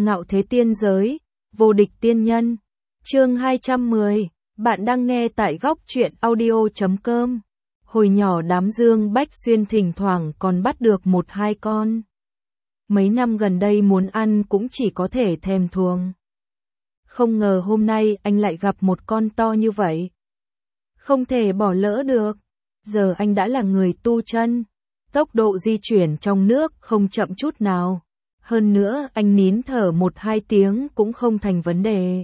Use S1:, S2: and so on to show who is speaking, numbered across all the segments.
S1: Ngạo thế tiên giới, vô địch tiên nhân. Chương 210, bạn đang nghe tại góc truyện audio.com. Hồi nhỏ đám Dương Bách Xuyên thỉnh thoảng còn bắt được 1-2 con. Mấy năm gần đây muốn ăn cũng chỉ có thể thèm thuồng. Không ngờ hôm nay anh lại gặp một con to như vậy. Không thể bỏ lỡ được. Giờ anh đã là người tu chân. Tốc độ di chuyển trong nước không chậm chút nào. Hơn nữa anh nín thở 1-2 tiếng cũng không thành vấn đề.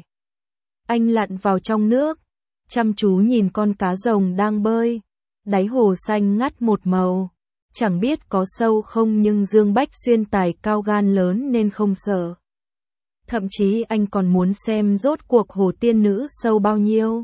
S1: Anh lặn vào trong nước, chăm chú nhìn con cá rồng đang bơi. Đáy hồ xanh ngắt một màu. Chẳng biết có sâu không nhưng Dương Bách Xuyên tài cao gan lớn nên không sợ. Thậm chí anh còn muốn xem rốt cuộc hồ tiên nữ sâu bao nhiêu.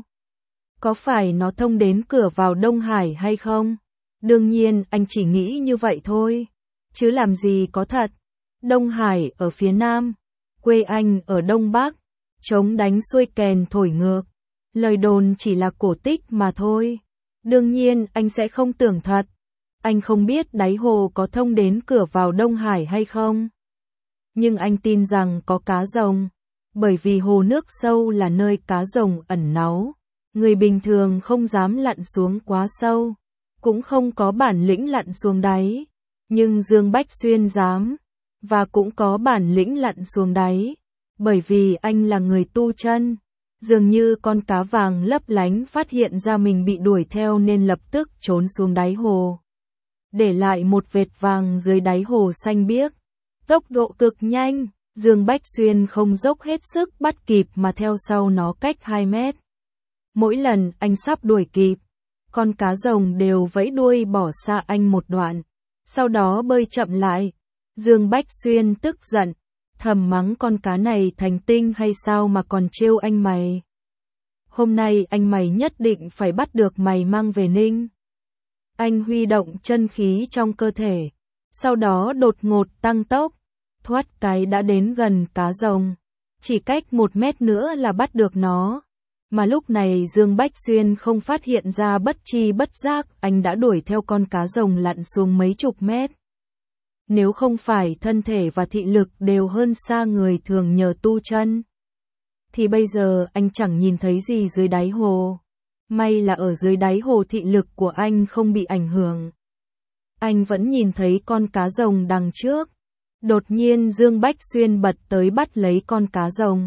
S1: Có phải nó thông đến cửa vào Đông Hải hay không? Đương nhiên anh chỉ nghĩ như vậy thôi. Chứ làm gì có thật. Đông Hải ở phía Nam, quê anh ở Đông Bắc, trống đánh xuôi kèn thổi ngược. Lời đồn chỉ là cổ tích mà thôi. Đương nhiên anh sẽ không tưởng thật. Anh không biết đáy hồ có thông đến cửa vào Đông Hải hay không. Nhưng anh tin rằng có cá rồng. Bởi vì hồ nước sâu là nơi cá rồng ẩn náu. Người bình thường không dám lặn xuống quá sâu. Cũng không có bản lĩnh lặn xuống đáy. Nhưng Dương Bách Xuyên dám. Và cũng có bản lĩnh lặn xuống đáy. Bởi vì anh là người tu chân. Dường như con cá vàng lấp lánh phát hiện ra mình bị đuổi theo nên lập tức trốn xuống đáy hồ. Để lại một vệt vàng dưới đáy hồ xanh biếc. Tốc độ cực nhanh, Dương Bách Xuyên không dốc hết sức bắt kịp mà theo sau nó cách 2 mét. Mỗi lần anh sắp đuổi kịp, con cá rồng đều vẫy đuôi bỏ xa anh một đoạn. Sau đó bơi chậm lại. Dương Bách Xuyên tức giận, thầm mắng con cá này thành tinh hay sao mà còn trêu anh mày. Hôm nay anh mày nhất định phải bắt được mày mang về Ninh. Anh huy động chân khí trong cơ thể, sau đó đột ngột tăng tốc, thoát cái đã đến gần cá rồng. Chỉ cách 1 mét nữa là bắt được nó. Mà lúc này Dương Bách Xuyên không phát hiện ra, bất chi bất giác anh đã đuổi theo con cá rồng lặn xuống mấy chục mét. Nếu không phải thân thể và thị lực đều hơn xa người thường nhờ tu chân, thì bây giờ anh chẳng nhìn thấy gì dưới đáy hồ. May là ở dưới đáy hồ thị lực của anh không bị ảnh hưởng. Anh vẫn nhìn thấy con cá rồng đằng trước. Đột nhiên Dương Bách Xuyên bật tới bắt lấy con cá rồng.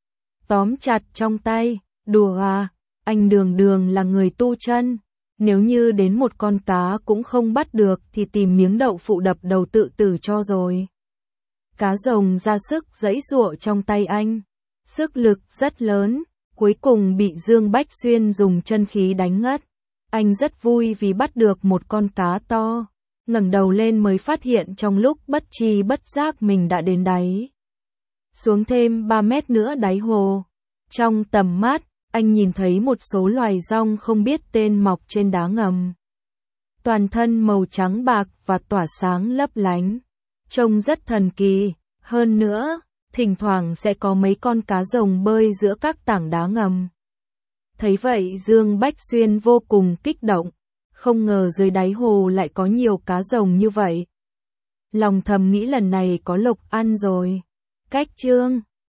S1: Tóm chặt trong tay, đùa à, anh đường là người tu chân. Nếu như đến một con cá cũng không bắt được thì tìm miếng đậu phụ đập đầu tự tử cho rồi. Cá rồng ra sức giãy giụa trong tay anh. Sức lực rất lớn, cuối cùng bị Dương Bách Xuyên dùng chân khí đánh ngất. Anh rất vui vì bắt được một con cá to. Ngẩng đầu lên mới phát hiện trong lúc bất chi bất giác mình đã đến đáy. Xuống thêm 3 mét nữa đáy hồ. Trong tầm mắt, anh nhìn thấy một số loài dong không biết tên mọc trên đá ngầm. Toàn thân màu trắng bạc và tỏa sáng lấp lánh. Trông rất thần kỳ. Hơn nữa, thỉnh thoảng sẽ có mấy con cá rồng bơi giữa các tảng đá ngầm. Thấy vậy Dương Bách Xuyên vô cùng kích động. Không ngờ dưới đáy hồ lại có nhiều cá rồng như vậy. Lòng thầm nghĩ lần này có lộc ăn rồi. Cách chương